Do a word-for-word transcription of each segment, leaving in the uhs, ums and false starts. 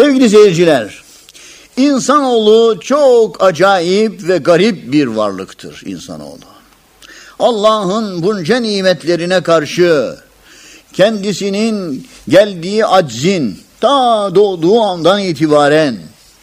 Sevgili seyirciler, insanoğlu çok acayip ve garip bir varlıktır insanoğlu. Allah'ın bunca nimetlerine karşı kendisinin geldiği aczin ta doğduğu andan itibaren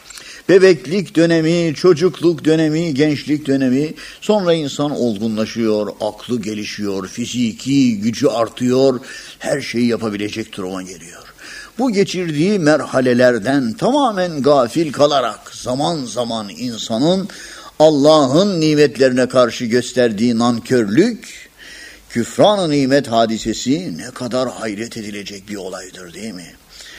bebeklik dönemi, çocukluk dönemi, gençlik dönemi, sonra insan olgunlaşıyor, aklı gelişiyor, fiziki gücü artıyor, her şeyi yapabilecek duruma geliyor. Bu geçirdiği merhalelerden tamamen gafil kalarak zaman zaman insanın Allah'ın nimetlerine karşı gösterdiği nankörlük, küfran-ı nimet hadisesi ne kadar hayret edilecek bir olaydır değil mi?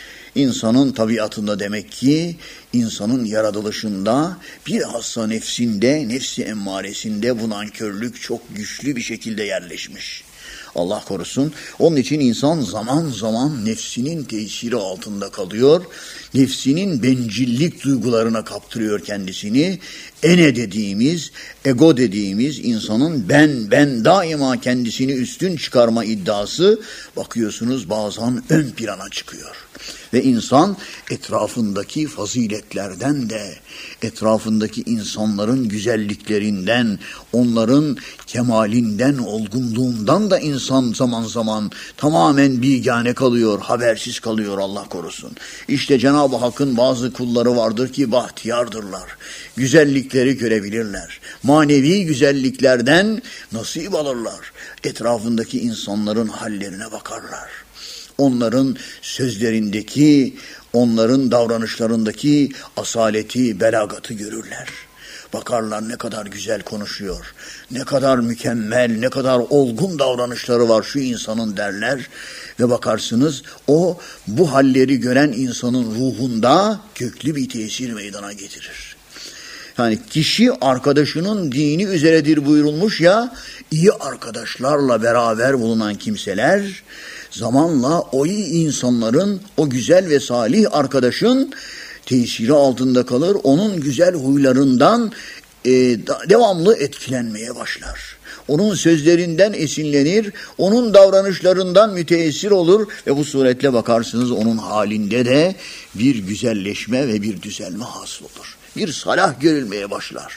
İnsanın tabiatında demek ki insanın yaratılışında bilhassa nefsinde, nefsi emmaresinde bu nankörlük çok güçlü bir şekilde yerleşmiş. Allah korusun. Onun için insan zaman zaman nefsinin tesiri altında kalıyor. Nefsinin bencillik duygularına kaptırıyor kendisini. Ene dediğimiz, ego dediğimiz insanın ben, ben daima kendisini üstün çıkarma iddiası bakıyorsunuz bazen ön plana çıkıyor. Ve insan etrafındaki faziletlerden de, etrafındaki insanların güzelliklerinden, onların kemalinden, olgunluğundan da insan zaman zaman tamamen bigane kalıyor, habersiz kalıyor Allah korusun. İşte Cenab-ı Hakk'ın bazı kulları vardır ki bahtiyardırlar. Güzellikleri görebilirler. Manevi güzelliklerden nasip alırlar. Etrafındaki insanların hallerine bakarlar. Onların sözlerindeki, onların davranışlarındaki asaleti, belagatı görürler. Bakarlar ne kadar güzel konuşuyor, ne kadar mükemmel, ne kadar olgun davranışları var şu insanın derler. Ve bakarsınız o bu halleri gören insanın ruhunda köklü bir tesir meydana getirir. Yani kişi arkadaşının dini üzeredir buyurulmuş ya, iyi arkadaşlarla beraber bulunan kimseler zamanla o iyi insanların, o güzel ve salih arkadaşın tesiri altında kalır. Onun güzel huylarından e, devamlı etkilenmeye başlar. Onun sözlerinden esinlenir, onun davranışlarından müteessir olur ve bu suretle bakarsınız onun halinde de bir güzelleşme ve bir düzelme hasıl olur. Bir salah görülmeye başlar.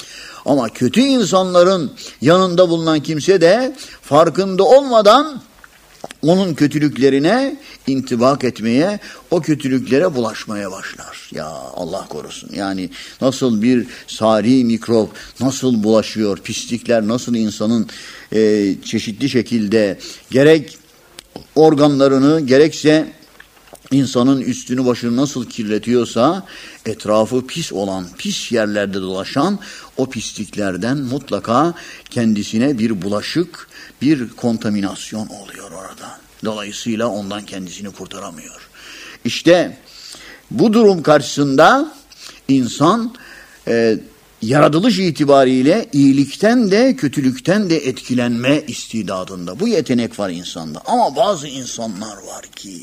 Ama kötü insanların yanında bulunan kimse de farkında olmadan onun kötülüklerine intibak etmeye, o kötülüklere bulaşmaya başlar. Ya Allah korusun. Yani nasıl bir sari mikrop nasıl bulaşıyor, pislikler nasıl insanın e, çeşitli şekilde gerek organlarını gerekse insanın üstünü başını nasıl kirletiyorsa etrafı pis olan, pis yerlerde dolaşan o pisliklerden mutlaka kendisine bir bulaşık, bir kontaminasyon oluyor orada. Dolayısıyla ondan kendisini kurtaramıyor. İşte bu durum karşısında insan e, yaratılış itibariyle iyilikten de kötülükten de etkilenme istidadında. Bu yetenek var insanda. Ama bazı insanlar var ki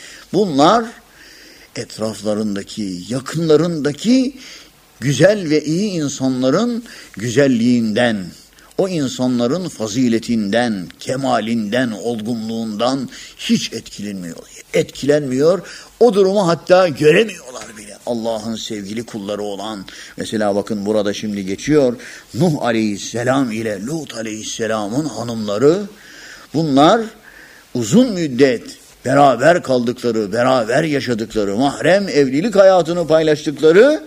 bunlar etraflarındaki, yakınlarındaki güzel ve iyi insanların güzelliğinden, o insanların faziletinden, kemalinden, olgunluğundan hiç etkilenmiyor. Etkilenmiyor. O durumu hatta göremiyorlar bile. Allah'ın sevgili kulları olan, mesela bakın burada şimdi geçiyor, Nuh Aleyhisselam ile Lut Aleyhisselam'ın hanımları, bunlar uzun müddet beraber kaldıkları, beraber yaşadıkları, mahrem evlilik hayatını paylaştıkları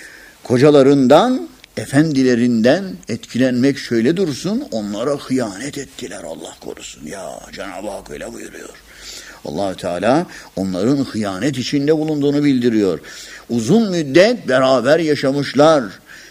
kocalarından, efendilerinden etkilenmek şöyle dursun, onlara hıyanet ettiler Allah korusun. Ya Cenab-ı Hak öyle buyuruyor. Allah-u Teala onların hıyanet içinde bulunduğunu bildiriyor. Uzun müddet beraber yaşamışlar.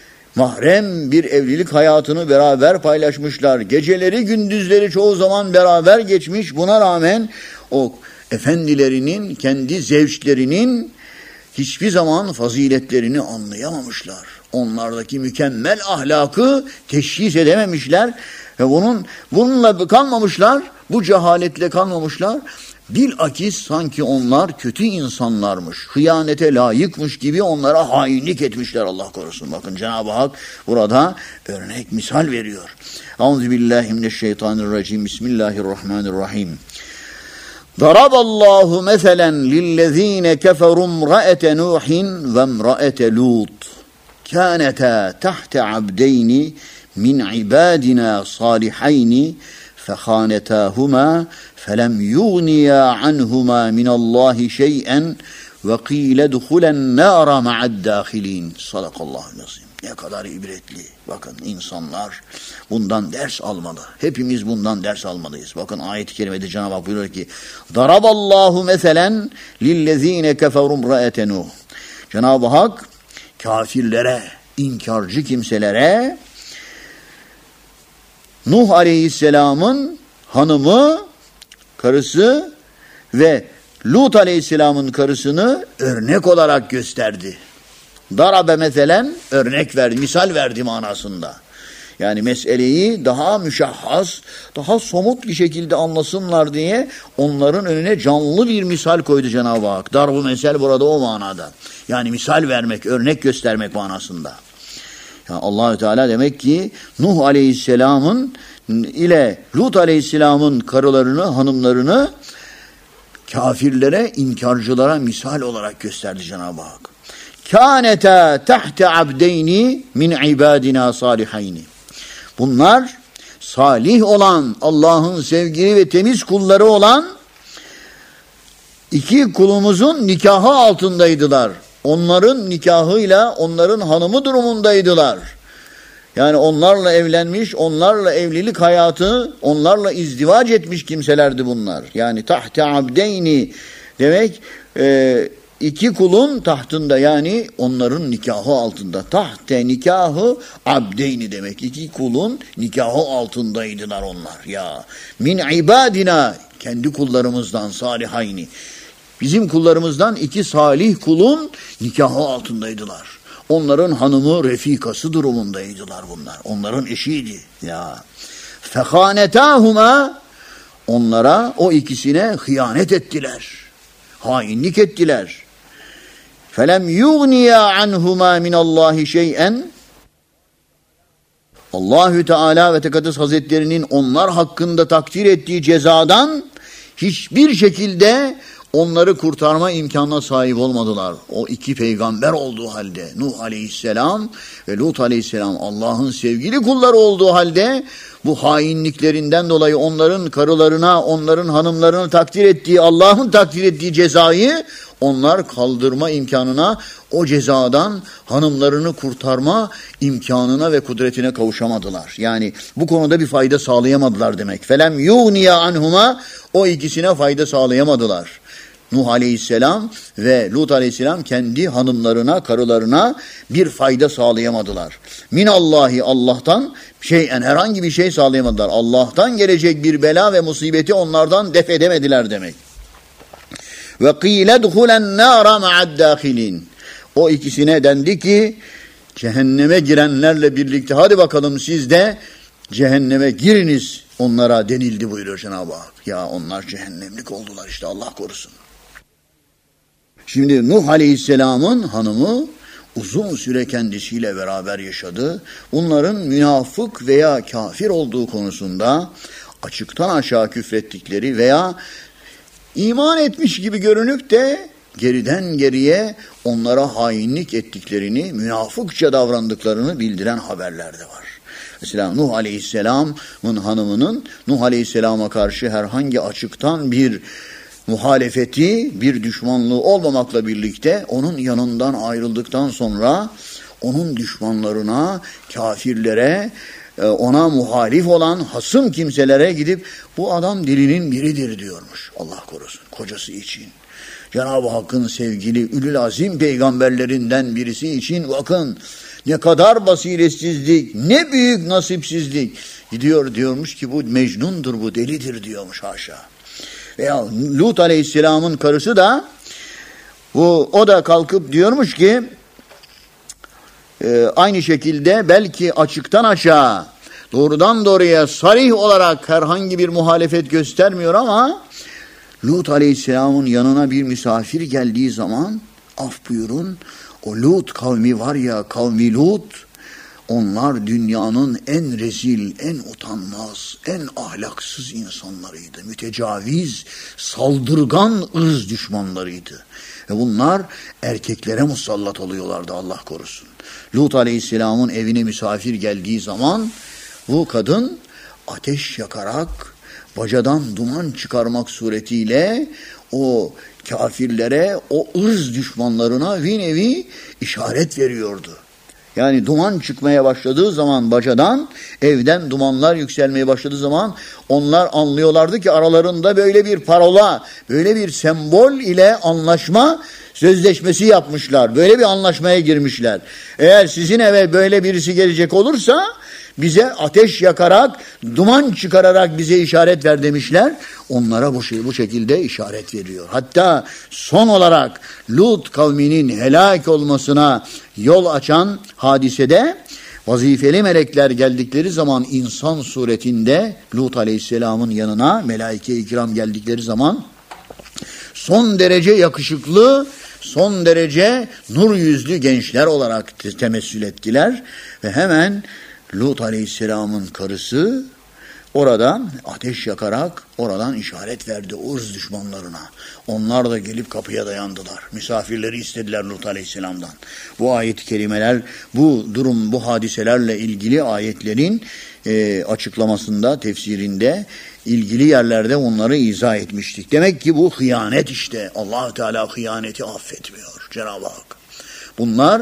Mahrem bir evlilik hayatını beraber paylaşmışlar. Geceleri gündüzleri çoğu zaman beraber geçmiş. Buna rağmen o efendilerinin, kendi zevçlerinin hiçbir zaman faziletlerini anlayamamışlar. Onlardaki mükemmel ahlakı teşhis edememişler ve bunun bununla kalmamışlar, bu cehaletle kalmamışlar. Bilakis sanki onlar kötü insanlarmış, hıyanete layıkmış gibi onlara hainlik etmişler Allah korusun. Bakın Cenab-ı Hak burada örnek misal veriyor. Euzubillahimineşşeytanirracim. Bismillahirrahmanirrahim. Daraballahu meselen lillezine keferu imra'ete Nuhin ve imra'ete Lut. Kânetâ tahte abdeyni min ibadina salihayni fehânetâhumâ felem yugniyâ anhumâ minallahi şey'en ve qîle duhulen nâra ma'addâhilîn. Sadakallahu lazim. Ne kadar ibretli. Bakın insanlar bundan ders almalı. Hepimiz bundan ders almalıyız. Bakın ayet-i kerimede Cenab-ı Hak buyuruyor ki Daraballahu meselen lillezine keferu imra'ete Nuh. Cenab-ı Hak kafirlere, inkarcı kimselere Nuh Aleyhisselam'ın hanımı, karısı ve Lut Aleyhisselam'ın karısını örnek olarak gösterdi. Darabe meselen örnek verdi, misal verdi manasında. Yani meseleyi daha müşahhas, daha somut bir şekilde anlasınlar diye onların önüne canlı bir misal koydu Cenab-ı Hak. Darbu mesel burada o manada. Yani misal vermek, örnek göstermek manasında. Yani Allah-u Teala demek ki Nuh Aleyhisselam'ın ile Lut Aleyhisselam'ın karılarını, hanımlarını kafirlere, inkarcılara misal olarak gösterdi Cenab-ı Hak. Kânetâ tahte abdeyni min ibadina salihayni. Bunlar salih olan, Allah'ın sevgili ve temiz kulları olan iki kulumuzun nikahı altındaydılar. Onların nikahıyla onların hanımı durumundaydılar. Yani onlarla evlenmiş, onlarla evlilik hayatı, onlarla izdivac etmiş kimselerdi bunlar. Yani tahte abdeyni demek e, iki kulun tahtında, yani onların nikahı altında. Tahte nikahı abdeyni demek. İki kulun nikahı altındaydılar onlar. Ya min ibadina, kendi kullarımızdan salihayni. Bizim kullarımızdan iki salih kulun nikahı altındaydılar. Onların hanımı, refikası durumundaydılar bunlar. Onların eşiydi. Ya. Fekhanetâhuma, onlara, o ikisine hıyanet ettiler. Hainlik ettiler. Felem yugniyâ anhumâ minallahi şey'en. Allahü Teala ve Tekaddes Hazretlerinin onlar hakkında takdir ettiği cezadan hiçbir şekilde onları kurtarma imkanına sahip olmadılar. O iki peygamber olduğu halde, Nuh Aleyhisselam ve Lut Aleyhisselam Allah'ın sevgili kulları olduğu halde bu hainliklerinden dolayı onların karılarına, onların hanımlarını takdir ettiği, Allah'ın takdir ettiği cezayı onlar kaldırma imkanına, o cezadan hanımlarını kurtarma imkanına ve kudretine kavuşamadılar. Yani bu konuda bir fayda sağlayamadılar demek. Felem yugniya anhuma, o ikisine fayda sağlayamadılar. Nuh Aleyhisselam ve Lut Aleyhisselam kendi hanımlarına, karılarına bir fayda sağlayamadılar. Minallahi, Allah'tan şeyen, herhangi bir şey sağlayamadılar. Allah'tan gelecek bir bela ve musibeti onlardan def edemediler demek. Ve qîle duhulen nâra ma'addâhilîn. O ikisine dendi ki cehenneme girenlerle birlikte hadi bakalım siz de cehenneme giriniz onlara denildi buyuruyor Cenab-ı Hak. Ya onlar cehennemlik oldular işte, Allah korusun. Şimdi Nuh Aleyhisselam'ın hanımı uzun süre kendisiyle beraber yaşadı. Bunların münafık veya kafir olduğu konusunda açıktan aşağı küfrettikleri veya iman etmiş gibi görünüp de geriden geriye onlara hainlik ettiklerini, münafıkça davrandıklarını bildiren haberler de var. Mesela Nuh Aleyhisselam'ın hanımının Nuh Aleyhisselam'a karşı herhangi açıktan bir muhalefeti, bir düşmanlığı olmamakla birlikte onun yanından ayrıldıktan sonra onun düşmanlarına, kafirlere, ona muhalif olan hasım kimselere gidip bu adam dilinin biridir diyormuş. Allah korusun, kocası için. Cenab-ı Hakk'ın sevgili Ülül Azim peygamberlerinden birisi için bakın ne kadar basiretsizlik, ne büyük nasipsizlik. Gidiyor diyormuş ki bu mecnundur, bu delidir diyormuş, haşa. Veya Lut Aleyhisselam'ın karısı da bu, o da kalkıp diyormuş ki e, aynı şekilde belki açıktan açığa, doğrudan doğruya sarih olarak herhangi bir muhalefet göstermiyor ama Lut Aleyhisselam'ın yanına bir misafir geldiği zaman af buyurun, o Lut kavmi var ya, kavmi Lut, Onlar dünyanın en rezil, en utanmaz, en ahlaksız insanlarıydı. Mütecaviz, saldırgan ırz düşmanlarıydı. Ve bunlar erkeklere musallat oluyorlardı, Allah korusun. Lut Aleyhisselam'ın evine misafir geldiği zaman bu kadın ateş yakarak, bacadan duman çıkarmak suretiyle o kafirlere, o ırz düşmanlarına bir nevi işaret veriyordu. Yani duman çıkmaya başladığı zaman bacadan, evden dumanlar yükselmeye başladığı zaman onlar anlıyorlardı ki aralarında böyle bir parola, böyle bir sembol ile anlaşma sözleşmesi yapmışlar. Böyle bir anlaşmaya girmişler. Eğer sizin eve böyle birisi gelecek olursa bize ateş yakarak, duman çıkararak bize işaret ver demişler. Onlara bu şey bu şekilde işaret veriyor. Hatta son olarak Lut kavminin helak olmasına yol açan hadisede vazifeli melekler geldikleri zaman insan suretinde Lut Aleyhisselam'ın yanına melaike-i kiram geldikleri zaman son derece yakışıklı, son derece nur yüzlü gençler olarak temessül ettiler ve hemen Lut Aleyhisselam'ın karısı oradan ateş yakarak oradan işaret verdi ırz düşmanlarına. Onlar da gelip kapıya dayandılar. Misafirleri istediler Lut Aleyhisselam'dan. Bu ayet-i kerimeler, bu durum, bu hadiselerle ilgili ayetlerin e, açıklamasında, tefsirinde ilgili yerlerde onları izah etmiştik. Demek ki bu hıyanet işte. Allah Teala hıyaneti affetmiyor Cenab-ı Hak. Bunlar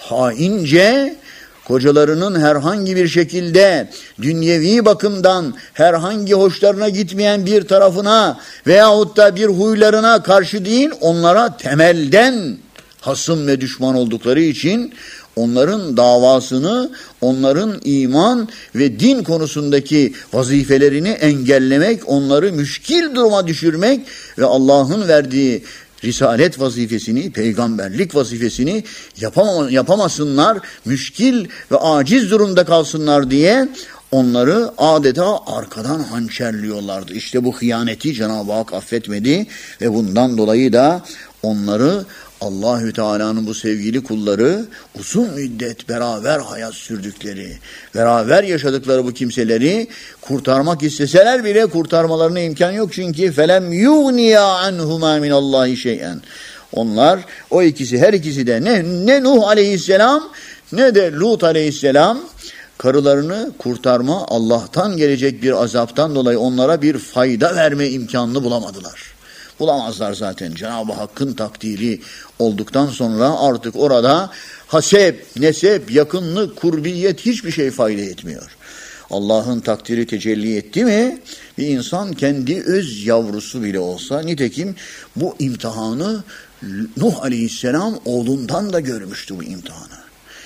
haince kocalarının herhangi bir şekilde dünyevi bakımdan herhangi hoşlarına gitmeyen bir tarafına veyahut da bir huylarına karşı değil, onlara temelden hasım ve düşman oldukları için onların davasını, onların iman ve din konusundaki vazifelerini engellemek, onları müşkil duruma düşürmek ve Allah'ın verdiği risalet vazifesini, peygamberlik vazifesini yapam yapamasınlar, müşkil ve aciz durumda kalsınlar diye onları adeta arkadan hançerliyorlardı. İşte bu hıyaneti Cenab-ı Hak affetmedi ve bundan dolayı da onları Allahü Teala'nın bu sevgili kulları uzun müddet beraber hayat sürdükleri, beraber yaşadıkları bu kimseleri kurtarmak isteseler bile kurtarmalarına imkan yok. Çünkü felem yugniya anhuma minallahi şey'en. Onlar, o ikisi, her ikisi de ne, ne Nuh Aleyhisselam ne de Lut Aleyhisselam karılarını kurtarma, Allah'tan gelecek bir azaptan dolayı onlara bir fayda verme imkanını bulamadılar. Bulamazlar zaten. Cenab-ı Hakk'ın takdiri olduktan sonra artık orada hasep, nesep, yakınlık, kurbiyet hiçbir şey fayda etmiyor. Allah'ın takdiri tecelli etti mi bir insan kendi öz yavrusu bile olsa, nitekim bu imtihanı Nuh Aleyhisselam oğlundan da görmüştü bu imtihanı.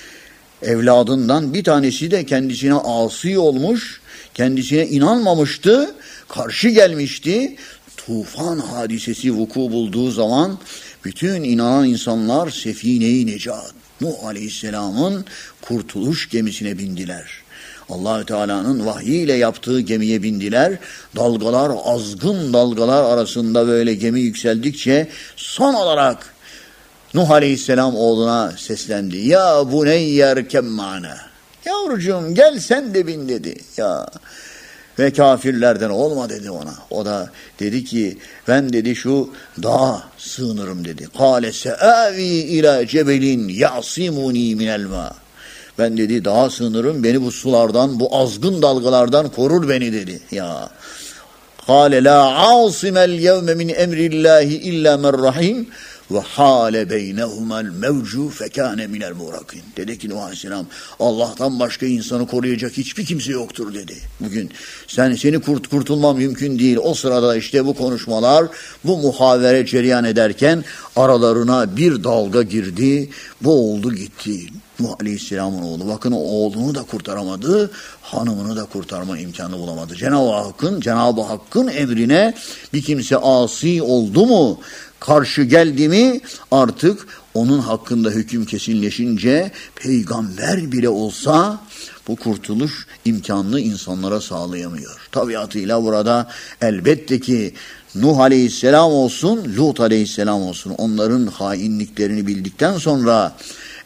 Evladından bir tanesi de kendisine asi olmuş, kendisine inanmamıştı, karşı gelmişti. Tufan hadisesi vuku bulduğu zaman bütün inanan insanlar Sefine-i Necat, Nuh Aleyhisselam'ın kurtuluş gemisine bindiler. Allah-u Teala'nın vahyiyle yaptığı gemiye bindiler. Dalgalar, azgın dalgalar arasında böyle gemi yükseldikçe son olarak Nuh Aleyhisselam oğluna seslendi. Ya buneyyer kemmâne. Yavrucuğum gel sen de bin dedi. Ya ve kafirlerden olma dedi ona. O da dedi ki ben dedi şu dağa sığınırım dedi. Kâle se'âvi ilâ cebelin ya'simûnî minel mâ. Ben dedi dağa sığınırım, beni bu sulardan, bu azgın dalgalardan korur beni dedi. Ya. Kâle lâ âsimel yevme min emrillâhi illâ men rahim. Ve hâle beynehumel mevcu fekâne minel murakin. Dedi ki Nuh Aleyhisselam, Allah'tan başka insanı koruyacak hiçbir kimse yoktur dedi. Bugün sen seni kurt, kurtulman mümkün değil. O sırada işte bu konuşmalar, bu muhavere cereyan ederken aralarına bir dalga girdi, boğuldu gitti. Nuh Aleyhisselam'ın oğlu. Bakın o oğlunu da kurtaramadı, hanımını da kurtarma imkanı bulamadı. Cenab-ı Hakk'ın, Cenab-ı Hakk'ın emrine bir kimse asi oldu mu, karşı geldi mi artık onun hakkında hüküm kesinleşince peygamber bile olsa bu kurtuluş imkanını insanlara sağlayamıyor. Tabiatıyla burada elbette ki Nuh Aleyhisselam olsun, Lut Aleyhisselam olsun onların hainliklerini bildikten sonra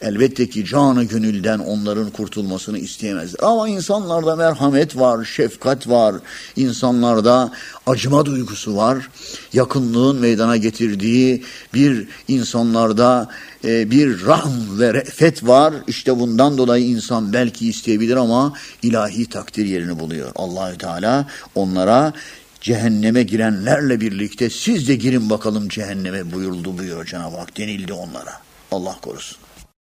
elbette ki canı gönülden onların kurtulmasını isteyemezler. Ama insanlarda merhamet var, şefkat var, insanlarda acıma duygusu var. Yakınlığın meydana getirdiği bir insanlarda e, bir rahm ve re'fet var. İşte bundan dolayı insan belki isteyebilir ama ilahi takdir yerini buluyor. Allahü Teala onlara cehenneme girenlerle birlikte siz de girin bakalım cehenneme buyuruldu buyuruyor Cenab-ı Hak, denildi onlara. Allah korusun.